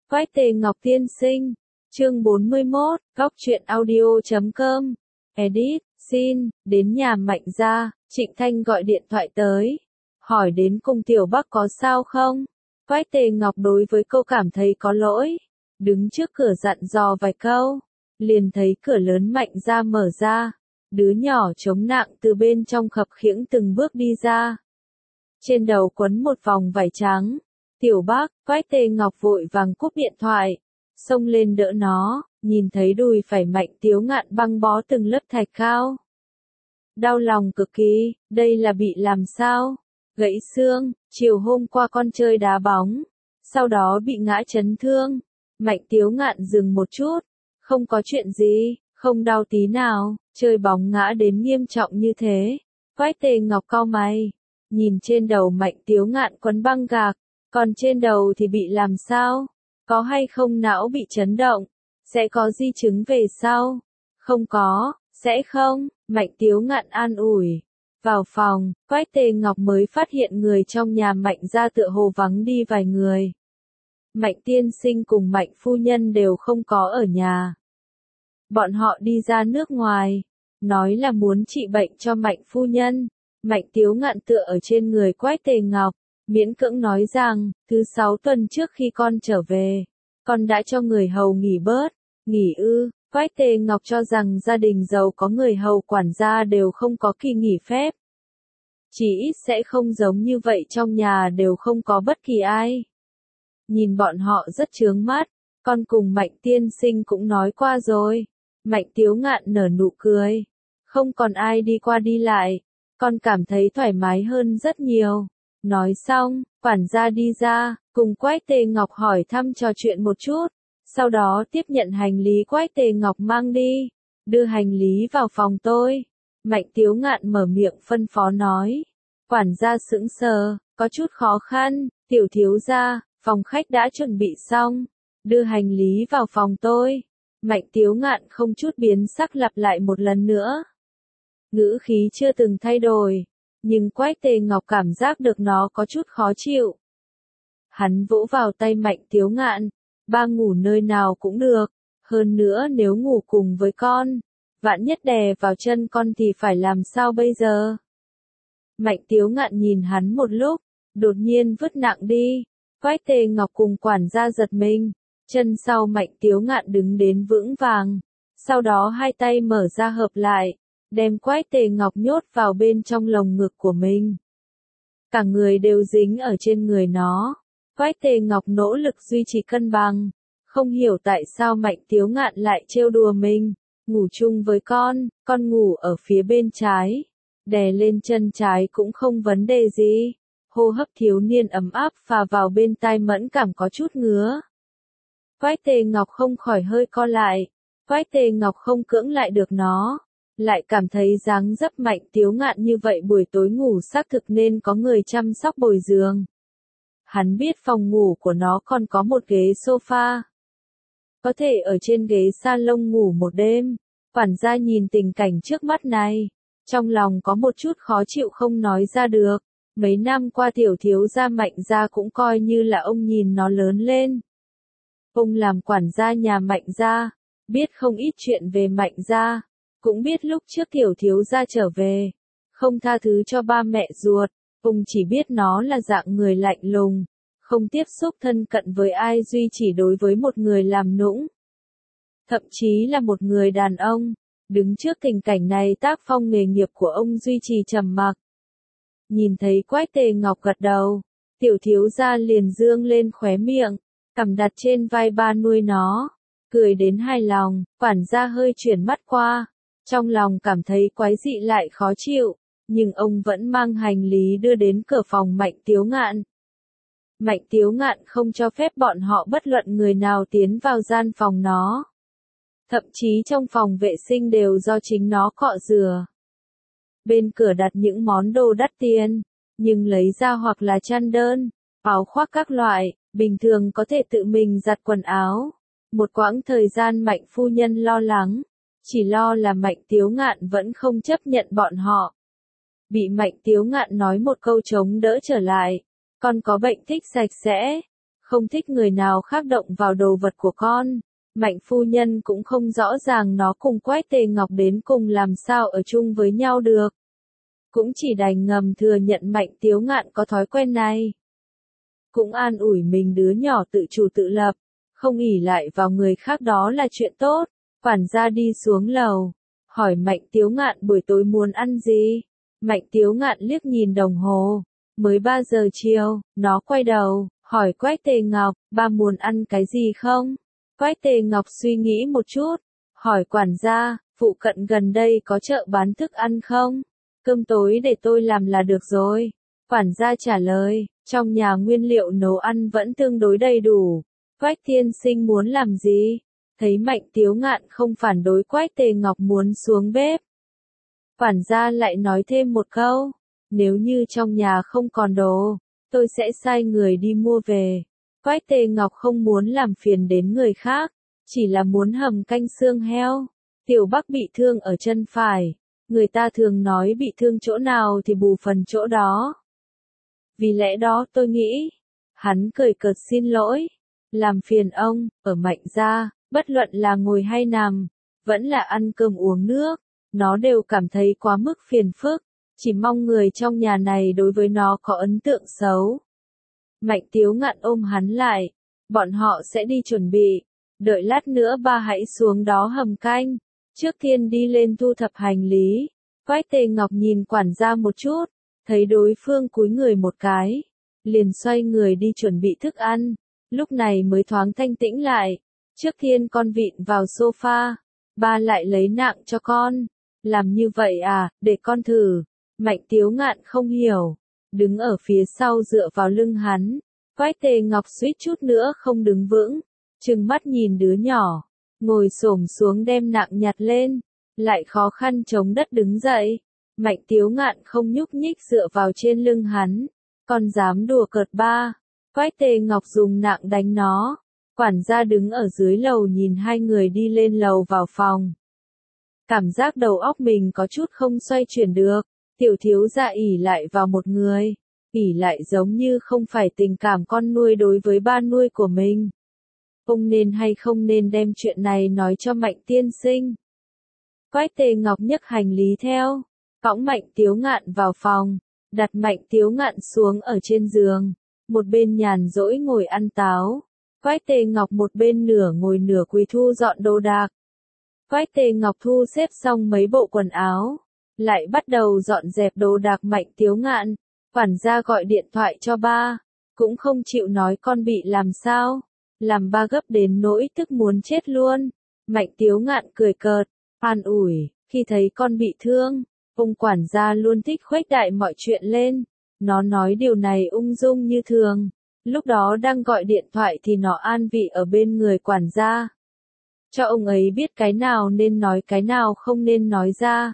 Quách Tề Ngọc tiên sinh. Chương 41, góc truyện audio.com. Edit, xin, đến nhà Mạnh gia, Trịnh Thanh gọi điện thoại tới. Hỏi đến cùng Tiểu Bắc có sao không? Quách Tề Ngọc đối với cô cảm thấy có lỗi. Đứng trước cửa dặn dò vài câu. Liền thấy cửa lớn Mạnh gia mở ra. Đứa nhỏ chống nặng từ bên trong khập khiễng từng bước đi ra. Trên đầu quấn một vòng vải trắng. Tiểu Bắc, Quách Tề Ngọc vội vàng cúp điện thoại. Xông lên đỡ nó, nhìn thấy đùi phải Mạnh Tiếu Ngạn băng bó từng lớp thạch cao. Đau lòng cực kỳ, đây là bị làm sao? Gãy xương, chiều hôm qua con chơi đá bóng. Sau đó bị ngã chấn thương. Mạnh Tiếu Ngạn dừng một chút. Không có chuyện gì, không đau tí nào, chơi bóng ngã đến nghiêm trọng như thế. Quách Tề Ngọc cau mày. Nhìn trên đầu Mạnh Tiếu Ngạn quấn băng gạc. Còn trên đầu thì bị làm sao? Có hay không não bị chấn động? Sẽ có di chứng về sau? Không có, sẽ không, Mạnh Tiếu Ngạn an ủi. Vào phòng, Quách Tề Ngọc mới phát hiện người trong nhà Mạnh gia tựa hồ vắng đi vài người. Mạnh tiên sinh cùng Mạnh phu nhân đều không có ở nhà. Bọn họ đi ra nước ngoài, nói là muốn trị bệnh cho Mạnh phu nhân. Mạnh Tiếu Ngạn tựa ở trên người Quách Tề Ngọc. Miễn cưỡng nói rằng, thứ 6 tuần trước khi con trở về, con đã cho người hầu nghỉ bớt. Nghỉ ư? Quách Tề Ngọc cho rằng gia đình giàu có người hầu quản gia đều không có kỳ nghỉ phép. Chỉ ít sẽ không giống như vậy, trong nhà đều không có bất kỳ ai. Nhìn bọn họ rất chướng mắt, con cùng Mạnh tiên sinh cũng nói qua rồi. Mạnh Tiếu Ngạn nở nụ cười. Không còn ai đi qua đi lại, con cảm thấy thoải mái hơn rất nhiều. Nói xong, quản gia đi ra, cùng Quách Tề Ngọc hỏi thăm trò chuyện một chút. Sau đó tiếp nhận hành lý Quách Tề Ngọc mang đi. Đưa hành lý vào phòng tôi. Mạnh Tiếu Ngạn mở miệng phân phó nói. Quản gia sững sờ, có chút khó khăn. Tiểu thiếu gia, phòng khách đã chuẩn bị xong. Đưa hành lý vào phòng tôi. Mạnh Tiếu Ngạn không chút biến sắc lặp lại một lần nữa. Ngữ khí chưa từng thay đổi. Nhưng Quách Tề Ngọc cảm giác được nó có chút khó chịu. Hắn vỗ vào tay Mạnh Tiếu Ngạn. Ba ngủ nơi nào cũng được. Hơn nữa nếu ngủ cùng với con, vạn nhất đè vào chân con thì phải làm sao bây giờ? Mạnh Tiếu Ngạn nhìn hắn một lúc, đột nhiên vứt nặng đi. Quách Tề Ngọc cùng quản gia giật mình. Chân sau Mạnh Tiếu Ngạn đứng đến vững vàng. Sau đó hai tay mở ra hợp lại. Đem Quách Tề Ngọc nhốt vào bên trong lồng ngực của mình. Cả người đều dính ở trên người nó. Quách Tề Ngọc nỗ lực duy trì cân bằng. Không hiểu tại sao Mạnh Tiếu Ngạn lại trêu đùa mình. Ngủ chung với con ngủ ở phía bên trái. Đè lên chân trái cũng không vấn đề gì. Hô hấp thiếu niên ấm áp phà vào bên tai mẫn cảm có chút ngứa. Quách Tề Ngọc không khỏi hơi co lại. Quách Tề Ngọc không cưỡng lại được nó. Lại cảm thấy dáng dấp Mạnh Tiếu Ngạn như vậy buổi tối ngủ xác thực nên có người chăm sóc bồi giường. Hắn biết phòng ngủ của nó còn có một ghế sofa. Có thể ở trên ghế salon ngủ một đêm. Quản gia nhìn tình cảnh trước mắt này. Trong lòng có một chút khó chịu không nói ra được. Mấy năm qua tiểu thiếu gia Mạnh gia cũng coi như là ông nhìn nó lớn lên. Ông làm quản gia nhà Mạnh gia. Biết không ít chuyện về Mạnh gia. Cũng biết lúc trước tiểu thiếu gia trở về, không tha thứ cho ba mẹ ruột, ông chỉ biết nó là dạng người lạnh lùng, không tiếp xúc thân cận với ai, duy chỉ đối với một người làm nũng. Thậm chí là một người đàn ông, đứng trước tình cảnh này tác phong nghề nghiệp của ông duy trì trầm mặc. Nhìn thấy Quách Tề Ngọc gật đầu, tiểu thiếu gia liền dương lên khóe miệng, cằm đặt trên vai ba nuôi nó, cười đến hài lòng, quản gia hơi chuyển mắt qua. Trong lòng cảm thấy quái dị lại khó chịu, nhưng ông vẫn mang hành lý đưa đến cửa phòng Mạnh Tiếu Ngạn. Mạnh Tiếu Ngạn không cho phép bọn họ bất luận người nào tiến vào gian phòng nó. Thậm chí trong phòng vệ sinh đều do chính nó cọ rửa. Bên cửa đặt những món đồ đắt tiền, nhưng lấy ra hoặc là chăn đơn, áo khoác các loại, bình thường có thể tự mình giặt quần áo. Một quãng thời gian Mạnh phu nhân lo lắng. Chỉ lo là Mạnh Tiếu Ngạn vẫn không chấp nhận bọn họ. Bị Mạnh Tiếu Ngạn nói một câu chống đỡ trở lại. Con có bệnh thích sạch sẽ. không thích người nào khác động vào đồ vật của con. Mạnh phu nhân cũng không rõ ràng nó cùng Quách Tề Ngọc đến cùng làm sao ở chung với nhau được. Cũng chỉ đành ngầm thừa nhận Mạnh Tiếu Ngạn có thói quen này. Cũng an ủi mình đứa nhỏ tự chủ tự lập, không ỷ lại vào người khác đó là chuyện tốt. Quản gia đi xuống lầu, hỏi Mạnh Tiếu Ngạn buổi tối muốn ăn gì. Mạnh Tiếu Ngạn liếc nhìn đồng hồ, mới 3 giờ chiều, nó quay đầu, hỏi Quách Tề Ngọc, ba muốn ăn cái gì không? Quách Tề Ngọc suy nghĩ một chút, hỏi quản gia, phụ cận gần đây có chợ bán thức ăn không? Cơm tối để tôi làm là được rồi. Quản gia trả lời, trong nhà nguyên liệu nấu ăn vẫn tương đối đầy đủ. Quách tiên sinh muốn làm gì? Thấy Mạnh Tiếu Ngạn không phản đối, Quách Tề Ngọc muốn xuống bếp. Quản gia lại nói thêm một câu, nếu như trong nhà không còn đồ, tôi sẽ sai người đi mua về. Quách Tề Ngọc không muốn làm phiền đến người khác, chỉ là muốn hầm canh xương heo. Tiểu Bắc bị thương ở chân phải, người ta thường nói bị thương chỗ nào thì bù phần chỗ đó. Vì lẽ đó tôi nghĩ, hắn cười cợt xin lỗi, làm phiền ông, ở Mạnh gia, bất luận là ngồi hay nằm, vẫn là ăn cơm uống nước, nó đều cảm thấy quá mức phiền phức, chỉ mong người trong nhà này đối với nó có ấn tượng xấu. Mạnh Tiếu Ngạn ôm hắn lại, bọn họ sẽ đi chuẩn bị, đợi lát nữa ba hãy xuống đó hầm canh, trước tiên đi lên thu thập hành lý. Quách Tề Ngọc nhìn quản gia một chút, thấy đối phương cúi người một cái, liền xoay người đi chuẩn bị thức ăn, lúc này mới thoáng thanh tĩnh lại. Trước tiên con vịn vào sofa, ba lại lấy nạng cho con. Làm như vậy à, để con thử. Mạnh Tiếu Ngạn không hiểu, đứng ở phía sau dựa vào lưng hắn. Quách Tề Ngọc suýt chút nữa không đứng vững, trừng mắt nhìn đứa nhỏ, ngồi xổm xuống đem nạng nhặt lên, lại khó khăn chống đất đứng dậy. Mạnh Tiếu Ngạn không nhúc nhích dựa vào trên lưng hắn, con dám đùa cợt ba. Quách Tề Ngọc dùng nạng đánh nó. Quản gia đứng ở dưới lầu nhìn hai người đi lên lầu vào phòng. Cảm giác đầu óc mình có chút không xoay chuyển được, tiểu thiếu gia ỷ lại vào một người, ỷ lại giống như không phải tình cảm con nuôi đối với ba nuôi của mình. Ông nên hay không nên đem chuyện này nói cho Mạnh tiên sinh? Quách Tề Ngọc nhấc hành lý theo, cõng Mạnh Tiếu Ngạn vào phòng, đặt Mạnh Tiếu Ngạn xuống ở trên giường, một bên nhàn rỗi ngồi ăn táo. Quách Tề Ngọc một bên nửa ngồi nửa quỳ thu dọn đồ đạc. Quách Tề Ngọc thu xếp xong mấy bộ quần áo, lại bắt đầu dọn dẹp đồ đạc. Mạnh Tiếu Ngạn, quản gia gọi điện thoại cho ba, cũng không chịu nói con bị làm sao, làm ba gấp đến nỗi tức muốn chết luôn. Mạnh Tiếu Ngạn cười cợt, an ủi, khi thấy con bị thương, ông quản gia luôn thích khuếch đại mọi chuyện lên, nó nói điều này ung dung như thường. Lúc đó đang gọi điện thoại thì nó an vị ở bên người quản gia, cho ông ấy biết cái nào nên nói cái nào không nên nói ra.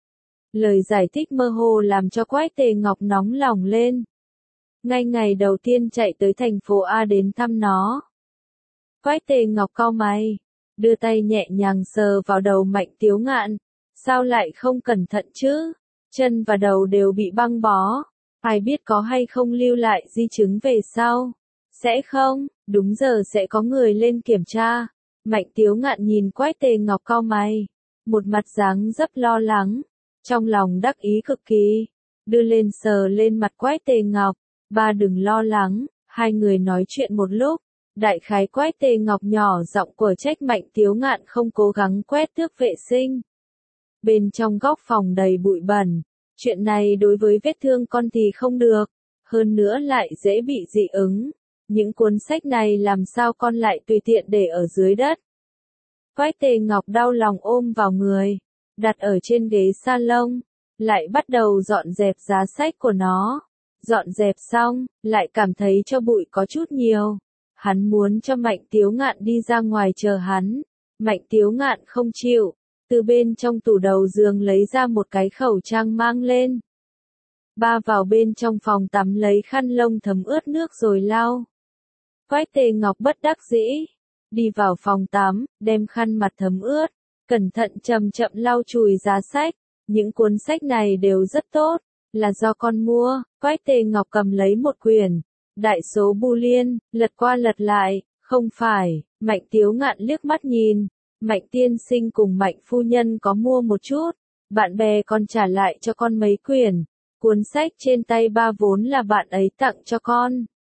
Lời giải thích mơ hồ làm cho Quách Tề Ngọc nóng lòng lên. Ngay ngày đầu tiên chạy tới thành phố A đến thăm nó, Quách Tề Ngọc cau mày, đưa tay nhẹ nhàng sờ vào đầu Mạnh Tiếu Ngạn. Sao lại không cẩn thận chứ? Chân và đầu đều bị băng bó. Ai biết có hay không lưu lại di chứng về sau? Sẽ không, đúng giờ sẽ có người lên kiểm tra. Mạnh Tiếu Ngạn nhìn Quách Tề Ngọc cau mày, một mặt dáng dấp lo lắng, trong lòng đắc ý cực kỳ, đưa lên sờ lên mặt Quách Tề Ngọc. Ba đừng lo lắng. Hai người nói chuyện một lúc, đại khái Quách Tề Ngọc nhỏ giọng của trách Mạnh Tiếu Ngạn không cố gắng quét tước vệ sinh. Bên trong góc phòng đầy bụi bẩn, chuyện này đối với vết thương con thì không được, hơn nữa lại dễ bị dị ứng. Những cuốn sách này làm sao con lại tùy tiện để ở dưới đất? Quách Tề Ngọc đau lòng ôm vào người, đặt ở trên ghế salon, lại bắt đầu dọn dẹp giá sách của nó. Dọn dẹp xong, lại cảm thấy cho bụi có chút nhiều. Hắn muốn cho Mạnh Tiếu Ngạn đi ra ngoài chờ hắn. Mạnh Tiếu Ngạn không chịu, từ bên trong tủ đầu giường lấy ra một cái khẩu trang mang lên. Ba vào bên trong phòng tắm lấy khăn lông thấm ướt nước rồi lau. Quách Tề Ngọc bất đắc dĩ, đi vào phòng tắm, đem khăn mặt thấm ướt, cẩn thận chậm chậm lau chùi giá sách. Những cuốn sách này đều rất tốt, là do con mua. Quách Tề Ngọc cầm lấy một quyển, Đại số Boolean, lật qua lật lại, không phải, Mạnh Tiếu Ngạn liếc mắt nhìn. Mạnh tiên sinh cùng Mạnh phu nhân có mua một chút, bạn bè còn trả lại cho con mấy quyển. Cuốn sách trên tay ba vốn là bạn ấy tặng cho con.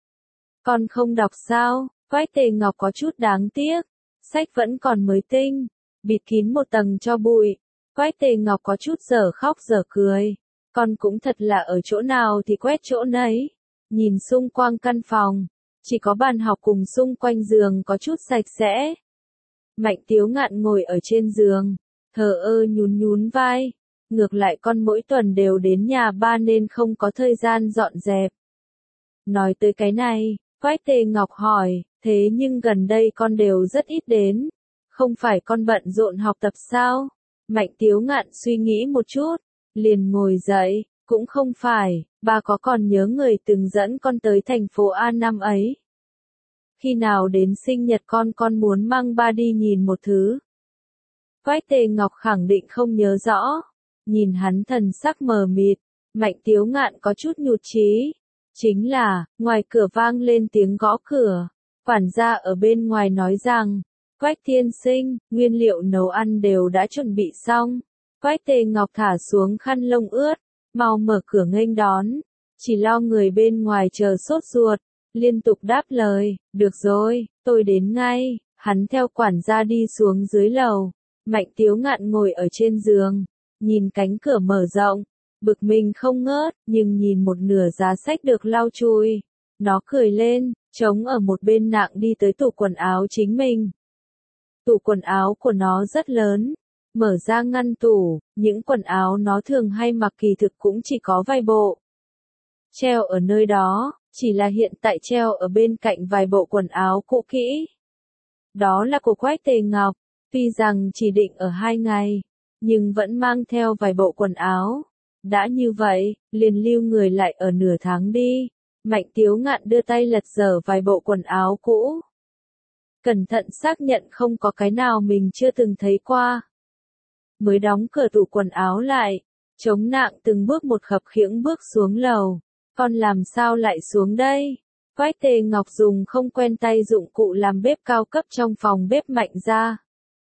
Con không đọc sao? Quách Tề Ngọc có chút đáng tiếc. Sách vẫn còn mới tinh, bịt kín một tầng cho bụi. Quách Tề Ngọc có chút dở khóc dở cười. Con cũng thật là ở chỗ nào thì quét chỗ nấy. Nhìn xung quanh căn phòng, chỉ có bàn học cùng xung quanh giường có chút sạch sẽ. Mạnh Tiếu Ngạn ngồi ở trên giường, thờ ơ nhún nhún vai. Ngược lại con mỗi tuần đều đến nhà ba nên không có thời gian dọn dẹp. Nói tới cái này, Quách Tề Ngọc hỏi, thế nhưng gần đây con đều rất ít đến. Không phải con bận rộn học tập sao? Mạnh Tiếu Ngạn suy nghĩ một chút, liền ngồi dậy, cũng không phải, ba có còn nhớ người từng dẫn con tới thành phố A năm ấy. Khi nào đến sinh nhật con muốn mang ba đi nhìn một thứ. Quách Tề Ngọc khẳng định không nhớ rõ. Nhìn hắn thần sắc mờ mịt, Mạnh Tiếu Ngạn có chút nhụt chí. Chính là, ngoài cửa vang lên tiếng gõ cửa. Quản gia ở bên ngoài nói rằng, Quách tiên sinh, nguyên liệu nấu ăn đều đã chuẩn bị xong. Quách Tề Ngọc thả xuống khăn lông ướt, mau mở cửa nghênh đón. Chỉ lo người bên ngoài chờ sốt ruột, liên tục đáp lời, được rồi, tôi đến ngay. Hắn theo quản gia đi xuống dưới lầu. Mạnh Tiếu Ngạn ngồi ở trên giường, nhìn cánh cửa mở rộng, bực mình không ngớt, nhưng nhìn một nửa giá sách được lau chùi. Nó cười lên, trống ở một bên nặng đi tới tủ quần áo chính mình. Tủ quần áo của nó rất lớn, mở ra ngăn tủ, những quần áo nó thường hay mặc kỳ thực cũng chỉ có vài bộ. Treo ở nơi đó, chỉ là hiện tại treo ở bên cạnh vài bộ quần áo cũ kỹ. Đó là của Quách Tề Ngọc, tuy rằng chỉ định ở 2 ngày, nhưng vẫn mang theo vài bộ quần áo. Đã như vậy, liền lưu người lại ở nửa tháng đi. Mạnh Tiếu Ngạn đưa tay lật dở vài bộ quần áo cũ. Cẩn thận xác nhận không có cái nào mình chưa từng thấy qua. Mới đóng cửa tủ quần áo lại, chống nặng từng bước một khập khiễng bước xuống lầu. Con làm sao lại xuống đây? Quách Tề Ngọc dùng không quen tay dụng cụ làm bếp cao cấp trong phòng bếp Mạnh ra.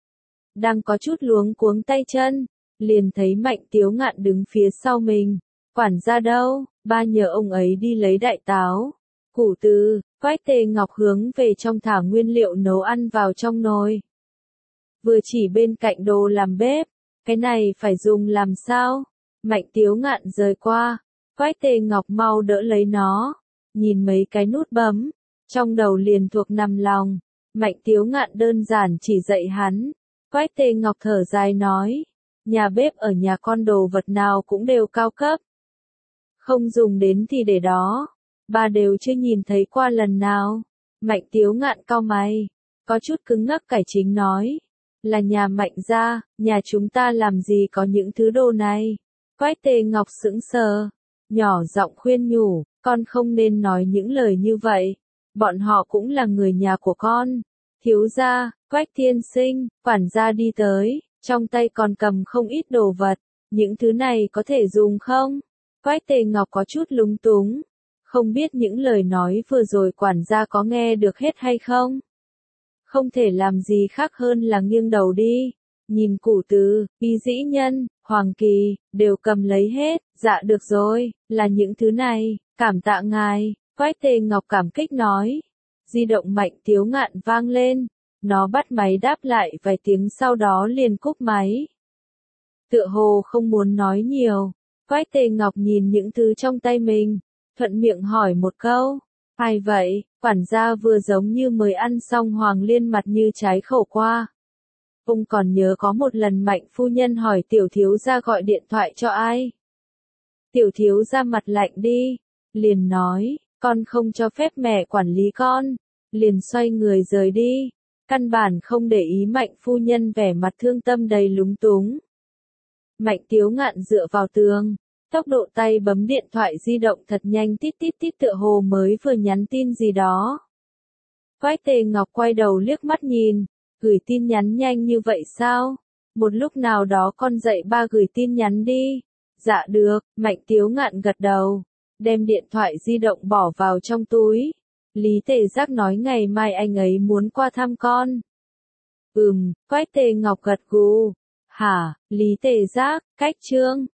Đang có chút luống cuống tay chân, liền thấy Mạnh Tiếu Ngạn đứng phía sau mình. Quản gia đâu? Ba nhờ ông ấy đi lấy đại táo. Củ từ, Quách Tề Ngọc hướng về trong thả nguyên liệu nấu ăn vào trong nồi. Vừa chỉ bên cạnh đồ làm bếp, cái này phải dùng làm sao? Mạnh Tiếu Ngạn rời qua, Quách Tề Ngọc mau đỡ lấy nó, nhìn mấy cái nút bấm, trong đầu liền thuộc nằm lòng. Mạnh Tiếu Ngạn đơn giản chỉ dạy hắn. Quách Tề Ngọc thở dài nói, nhà bếp ở nhà con đồ vật nào cũng đều cao cấp. Không dùng đến thì để đó, ba đều chưa nhìn thấy qua lần nào. Mạnh Tiếu Ngạn cau mày, có chút cứng ngắc cải chính nói, là nhà Mạnh gia, nhà chúng ta làm gì có những thứ đồ này. Quách Tề Ngọc sững sờ, nhỏ giọng khuyên nhủ, con không nên nói những lời như vậy, bọn họ cũng là người nhà của con. Thiếu gia, Quách tiên sinh, quản gia đi tới, trong tay còn cầm không ít đồ vật, những thứ này có thể dùng không? Quách Tề Ngọc có chút lúng túng, không biết những lời nói vừa rồi quản gia có nghe được hết hay không? Không thể làm gì khác hơn là nghiêng đầu đi, nhìn củ từ, y dĩ nhân, hoàng kỳ, đều cầm lấy hết, dạ được rồi, là những thứ này, cảm tạ ngài. Quách Tề Ngọc cảm kích nói. Di động Mạnh Tiếu Ngạn vang lên, nó bắt máy đáp lại vài tiếng sau đó liền cúp máy. Tựa hồ không muốn nói nhiều, Quách Tề Ngọc nhìn những thứ trong tay mình, thuận miệng hỏi một câu, ai vậy? Quản gia vừa giống như mới ăn xong Hoàng Liên mặt như trái khẩu qua. Ông còn nhớ có một lần Mạnh phu nhân hỏi tiểu thiếu gia gọi điện thoại cho ai? Tiểu thiếu gia mặt lạnh đi, liền nói, con không cho phép mẹ quản lý con, liền xoay người rời đi, căn bản không để ý Mạnh phu nhân vẻ mặt thương tâm đầy lúng túng. Mạnh Tiếu Ngạn dựa vào tường, tốc độ tay bấm điện thoại di động thật nhanh tít tít tít tựa hồ mới vừa nhắn tin gì đó. Quách Tề Ngọc quay đầu liếc mắt nhìn, gửi tin nhắn nhanh như vậy sao? Một lúc nào đó con dạy ba gửi tin nhắn đi. Dạ được, Mạnh Tiếu Ngạn gật đầu. đem điện thoại di động bỏ vào trong túi. Lý Tề Giác nói ngày mai anh ấy muốn qua thăm con. Quách Tề Ngọc gật gù. Hả, Lý Tề Giác, cách Trương.